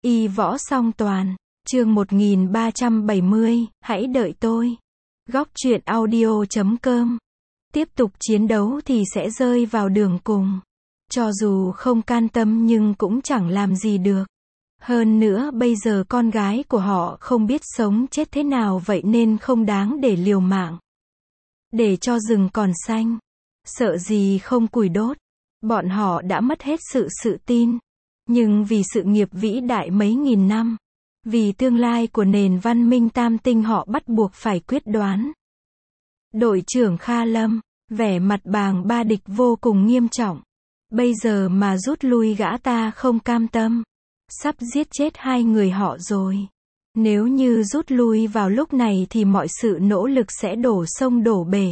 Y võ song toàn, chương 1370, hãy đợi tôi. Góc truyện audio.com. Tiếp tục chiến đấu thì sẽ rơi vào đường cùng. Cho dù không can tâm nhưng cũng chẳng làm gì được. Hơn nữa bây giờ con gái của họ không biết sống chết thế nào, vậy nên không đáng để liều mạng. Để cho rừng còn xanh, sợ gì không củi đốt. Bọn họ đã mất hết sự tin. Nhưng vì sự nghiệp vĩ đại mấy nghìn năm, vì tương lai của nền văn minh tam tinh, họ bắt buộc phải quyết đoán. Đội trưởng Kha Lâm, vẻ mặt Bàng Ba Địch vô cùng nghiêm trọng. Bây giờ mà rút lui gã ta không cam tâm. Sắp giết chết hai người họ rồi. Nếu như rút lui vào lúc này thì mọi sự nỗ lực sẽ đổ sông đổ bể.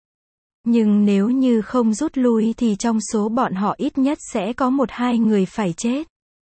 Nhưng nếu như không rút lui thì trong số bọn họ ít nhất sẽ có 1-2 người phải chết.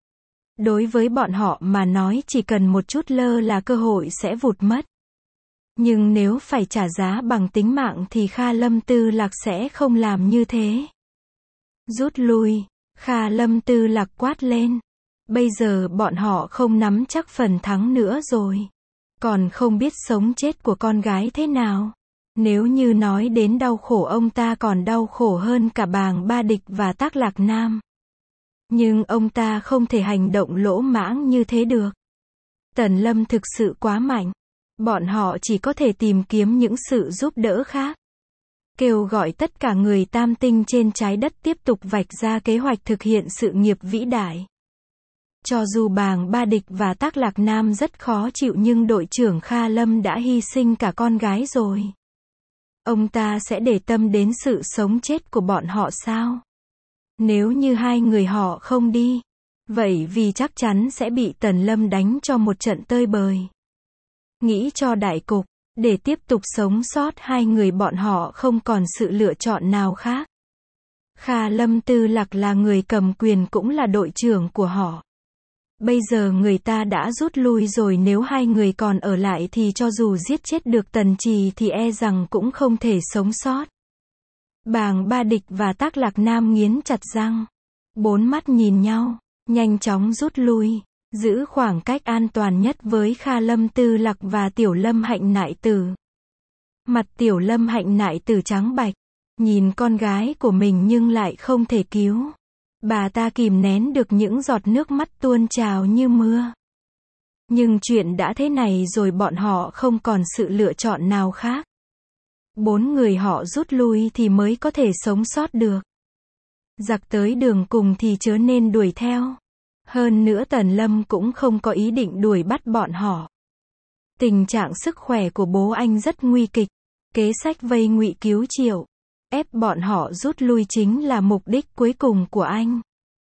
Đối với bọn họ mà nói chỉ cần một chút lơ là cơ hội sẽ vụt mất. Nhưng nếu phải trả giá bằng tính mạng thì Kha Lâm Tư Lạc sẽ không làm như thế. Rút lui, Kha Lâm Tư Lạc quát lên. Bây giờ bọn họ không nắm chắc phần thắng nữa rồi. Còn không biết sống chết của con gái thế nào. Nếu như nói đến đau khổ, ông ta còn đau khổ hơn cả Bàng Ba Địch và Tác Lạc Nam. Nhưng ông ta không thể hành động lỗ mãng như thế được. Tần Lâm thực sự quá mạnh. Bọn họ chỉ có thể tìm kiếm những sự giúp đỡ khác. Kêu gọi tất cả người tam tinh trên trái đất tiếp tục vạch ra kế hoạch thực hiện sự nghiệp vĩ đại. Cho dù Bàng Ba Địch và Tác Lạc Nam rất khó chịu nhưng đội trưởng Kha Lâm đã hy sinh cả con gái rồi. Ông ta sẽ để tâm đến sự sống chết của bọn họ sao? Nếu như hai người họ không đi, vậy vì chắc chắn sẽ bị Tần Lâm đánh cho một trận tơi bời. Nghĩ cho đại cục, để tiếp tục sống sót hai người bọn họ không còn sự lựa chọn nào khác. Kha Lâm Tư Lạc là người cầm quyền cũng là đội trưởng của họ. Bây giờ người ta đã rút lui rồi, nếu hai người còn ở lại thì cho dù giết chết được Tần Trì thì e rằng cũng không thể sống sót. Bàng Ba Địch và Tác Lạc Nam nghiến chặt răng. Bốn mắt nhìn nhau, nhanh chóng rút lui, giữ khoảng cách an toàn nhất với Kha Lâm Tư Lạc và Tiểu Lâm Hạnh Nại Tử. Mặt Tiểu Lâm Hạnh Nại Tử trắng bạch, nhìn con gái của mình nhưng lại không thể cứu. Bà ta kìm nén được những giọt nước mắt tuôn trào như mưa. Nhưng chuyện đã thế này rồi, bọn họ không còn sự lựa chọn nào khác. 4 người họ rút lui thì mới có thể sống sót được. Giặc tới đường cùng thì chớ nên đuổi theo. Hơn nữa Tần Lâm cũng không có ý định đuổi bắt bọn họ. Tình trạng sức khỏe của bố anh rất nguy kịch. Kế sách vây ngụy cứu Triệu, ép bọn họ rút lui chính là mục đích cuối cùng của anh.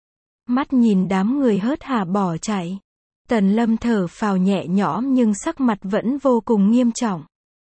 Mắt nhìn đám người hớt hải bỏ chạy, Tần Lâm thở phào nhẹ nhõm nhưng sắc mặt vẫn vô cùng nghiêm trọng.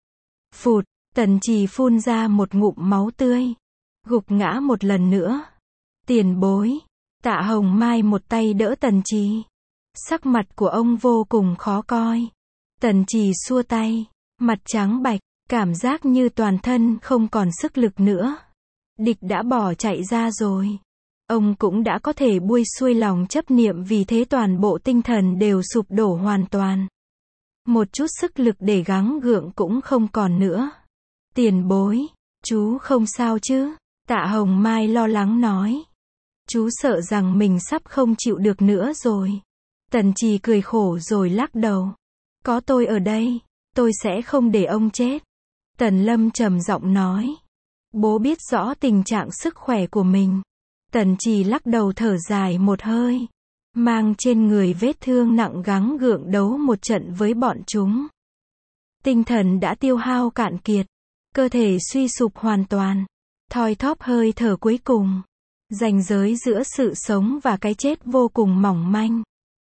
Phụt, Tần Trì phun ra một ngụm máu tươi, gục ngã một lần nữa. Tiền bối, Tạ Hồng Mai một tay đỡ Tần Trì. Sắc mặt của ông vô cùng khó coi. Tần Trì xua tay, mặt trắng bạch, cảm giác như toàn thân không còn sức lực nữa. Địch đã bỏ chạy ra rồi. Ông cũng đã có thể buông xuôi lòng chấp niệm, vì thế toàn bộ tinh thần đều sụp đổ hoàn toàn. Một chút sức lực để gắng gượng cũng không còn nữa. Tiền bối, chú không sao chứ? Tạ Hồng Mai lo lắng nói. Chú sợ rằng mình sắp không chịu được nữa rồi. Tần Trì cười khổ rồi lắc đầu. Có tôi ở đây, tôi sẽ không để ông chết. Tần Lâm trầm giọng nói. Bố biết rõ tình trạng sức khỏe của mình. Tần Trì lắc đầu thở dài một hơi. Mang trên người vết thương nặng gắng gượng đấu một trận với bọn chúng. Tinh thần đã tiêu hao cạn kiệt. Cơ thể suy sụp hoàn toàn. Thoi thóp hơi thở cuối cùng. Ranh giới giữa sự sống và cái chết vô cùng mỏng manh.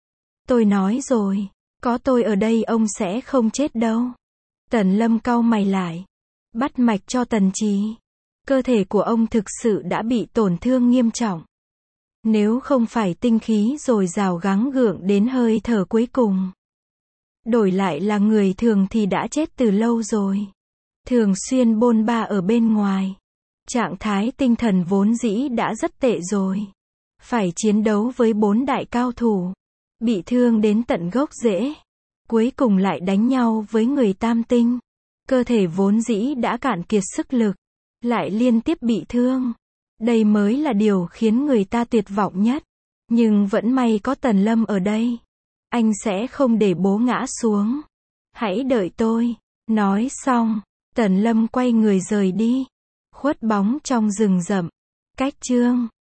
Tôi nói rồi, có tôi ở đây ông sẽ không chết đâu. Tần Lâm cau mày lại. Bắt mạch cho Tần Trì. Cơ thể của ông thực sự đã bị tổn thương nghiêm trọng. Nếu không phải tinh khí dồi dào gắng gượng đến hơi thở cuối cùng, đổi lại là người thường thì đã chết từ lâu rồi. Thường xuyên bôn ba ở bên ngoài. Trạng thái tinh thần vốn dĩ đã rất tệ rồi. Phải chiến đấu với 4 đại cao thủ. bị thương đến tận gốc rễ. Cuối cùng lại đánh nhau với người tam tinh. Cơ thể vốn dĩ đã cạn kiệt sức lực, lại liên tiếp bị thương. Đây mới là điều khiến người ta tuyệt vọng nhất. Nhưng vẫn may có Tần Lâm ở đây. Anh sẽ không để bố ngã xuống. Hãy đợi tôi. Nói xong, Tần Lâm quay người rời đi. Khuất bóng trong rừng rậm. Cách chương